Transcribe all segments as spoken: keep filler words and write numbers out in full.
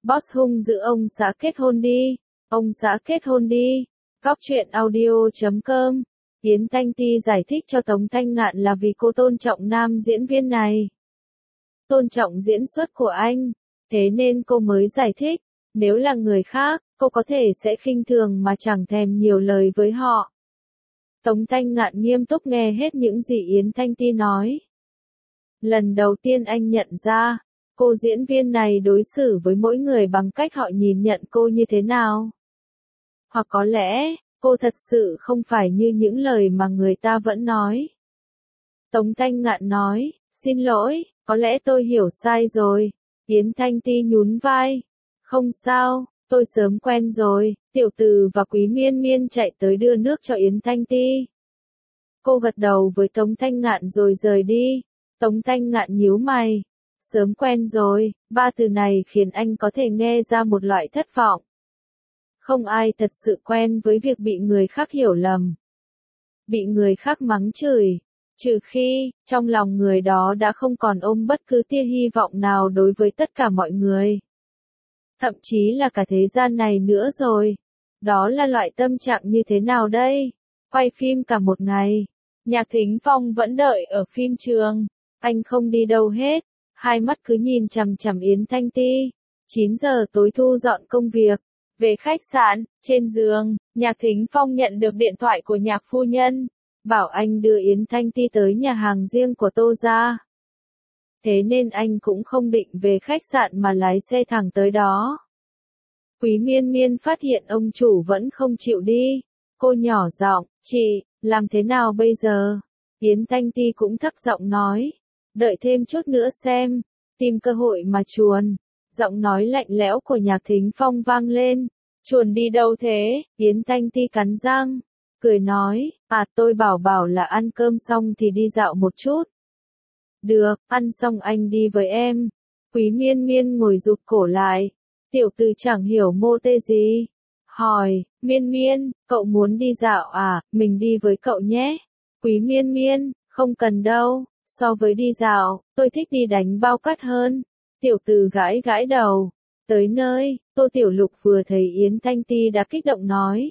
Boss hung dữ ông xã kết hôn đi. Ông xã kết hôn đi. Góc truyện audio chấm com. Yến Thanh Ti giải thích cho Tống Thanh Ngạn là vì cô tôn trọng nam diễn viên này. Tôn trọng diễn xuất của anh. Thế nên cô mới giải thích. Nếu là người khác, cô có thể sẽ khinh thường mà chẳng thèm nhiều lời với họ. Tống Thanh Ngạn nghiêm túc nghe hết những gì Yến Thanh Ti nói. Lần đầu tiên anh nhận ra, cô diễn viên này đối xử với mỗi người bằng cách họ nhìn nhận cô như thế nào. Hoặc có lẽ, cô thật sự không phải như những lời mà người ta vẫn nói. Tống Thanh Ngạn nói, xin lỗi, có lẽ tôi hiểu sai rồi. Yến Thanh Ti nhún vai. Không sao, tôi sớm quen rồi. Tiểu Từ và Quý Miên Miên chạy tới đưa nước cho Yến Thanh Ti. Cô gật đầu với Tống Thanh Ngạn rồi rời đi. Tống Thanh Ngạn nhíu mày. Sớm quen rồi, ba từ này khiến anh có thể nghe ra một loại thất vọng. Không ai thật sự quen với việc bị người khác hiểu lầm. Bị người khác mắng chửi. Trừ khi, trong lòng người đó đã không còn ôm bất cứ tia hy vọng nào đối với tất cả mọi người. Thậm chí là cả thế gian này nữa rồi. Đó là loại tâm trạng như thế nào đây? Quay phim cả một ngày. Nhạc Thính Phong vẫn đợi ở phim trường. Anh không đi đâu hết. Hai mắt cứ nhìn chằm chằm Yến Thanh Ti. chín giờ tối thu dọn công việc. Về khách sạn, trên giường, Nhạc Thính Phong nhận được điện thoại của nhạc phu nhân. Bảo anh đưa Yến Thanh Ti tới nhà hàng riêng của Tô gia. Thế nên anh cũng không định về khách sạn mà lái xe thẳng tới đó. Quý Miên Miên phát hiện ông chủ vẫn không chịu đi. Cô nhỏ giọng, chị, làm thế nào bây giờ? Yến Thanh Ti cũng thấp giọng nói. Đợi thêm chút nữa xem. Tìm cơ hội mà chuồn. Giọng nói lạnh lẽo của Nhạc Thính Phong vang lên. Chuồn đi đâu thế? Yến Thanh Ti cắn răng. Cười nói, à tôi bảo bảo là ăn cơm xong thì đi dạo một chút. Được, ăn xong anh đi với em. Quý Miên Miên ngồi rụt cổ lại. Tiểu Từ chẳng hiểu mô tê gì. Hỏi, Miên Miên, cậu muốn đi dạo à, mình đi với cậu nhé. Quý Miên Miên, không cần đâu, so với đi dạo, tôi thích đi đánh bao cát hơn. Tiểu Từ gãi gãi đầu. Tới nơi, Tô Tiểu Lục vừa thấy Yến Thanh Ti đã kích động nói.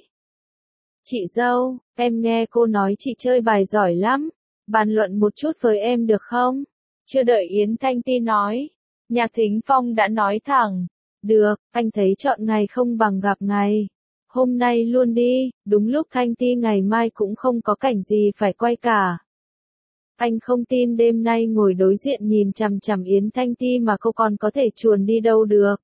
Chị dâu, em nghe cô nói chị chơi bài giỏi lắm. Bàn luận một chút với em được không? Chưa đợi Yến Thanh Ti nói. Nhạc Thính Phong đã nói thẳng. Được, anh thấy chọn ngày không bằng gặp ngày. Hôm nay luôn đi, đúng lúc Thanh Ti ngày mai cũng không có cảnh gì phải quay cả. Anh không tin đêm nay ngồi đối diện nhìn chằm chằm Yến Thanh Ti mà cô còn có thể chuồn đi đâu được.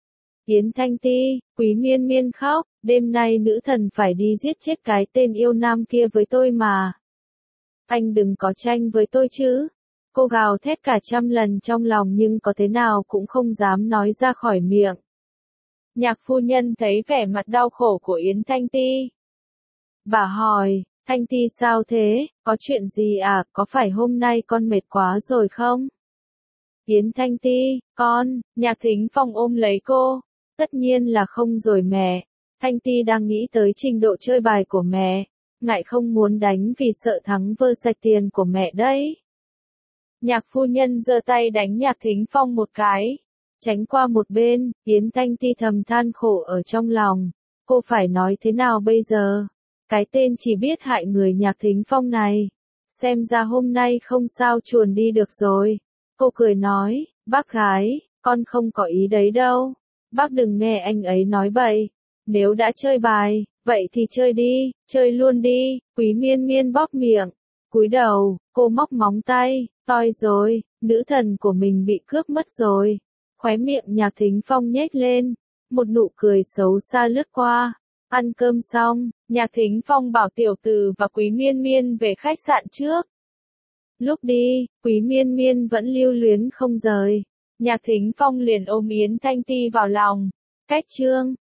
Yến Thanh Ti, Quý Miên Miên khóc, đêm nay nữ thần phải đi giết chết cái tên yêu nam kia với tôi mà. Anh đừng có tranh với tôi chứ. Cô gào thét cả trăm lần trong lòng nhưng có thế nào cũng không dám nói ra khỏi miệng. Nhạc phu nhân thấy vẻ mặt đau khổ của Yến Thanh Ti. Bà hỏi, Thanh Ti sao thế, có chuyện gì à, có phải hôm nay con mệt quá rồi không? Yến Thanh Ti, con, Nhạc Thính Phong ôm lấy cô. Tất nhiên là không rồi mẹ. Thanh Ti đang nghĩ tới trình độ chơi bài của mẹ. Ngại không muốn đánh vì sợ thắng vơ sạch tiền của mẹ đấy. Nhạc phu nhân giơ tay đánh Nhạc Thính Phong một cái. Tránh qua một bên, Yến Thanh Ti thầm than khổ ở trong lòng. Cô phải nói thế nào bây giờ? Cái tên chỉ biết hại người Nhạc Thính Phong này. Xem ra hôm nay không sao chuồn đi được rồi. Cô cười nói, bác gái, con không có ý đấy đâu. Bác đừng nghe anh ấy nói bậy. Nếu đã chơi bài, vậy thì chơi đi, chơi luôn đi. Quý Miên Miên bóp miệng. Cúi đầu, cô móc móng tay. Toi rồi, nữ thần của mình bị cướp mất rồi. Khóe miệng Nhạc Thính Phong nhếch lên. Một nụ cười xấu xa lướt qua. Ăn cơm xong, Nhạc Thính Phong bảo Tiểu Từ và Quý Miên Miên về khách sạn trước. Lúc đi, Quý Miên Miên vẫn lưu luyến không rời. Nhạc Thính Phong liền ôm Yến Thanh Ti vào lòng. Cách chương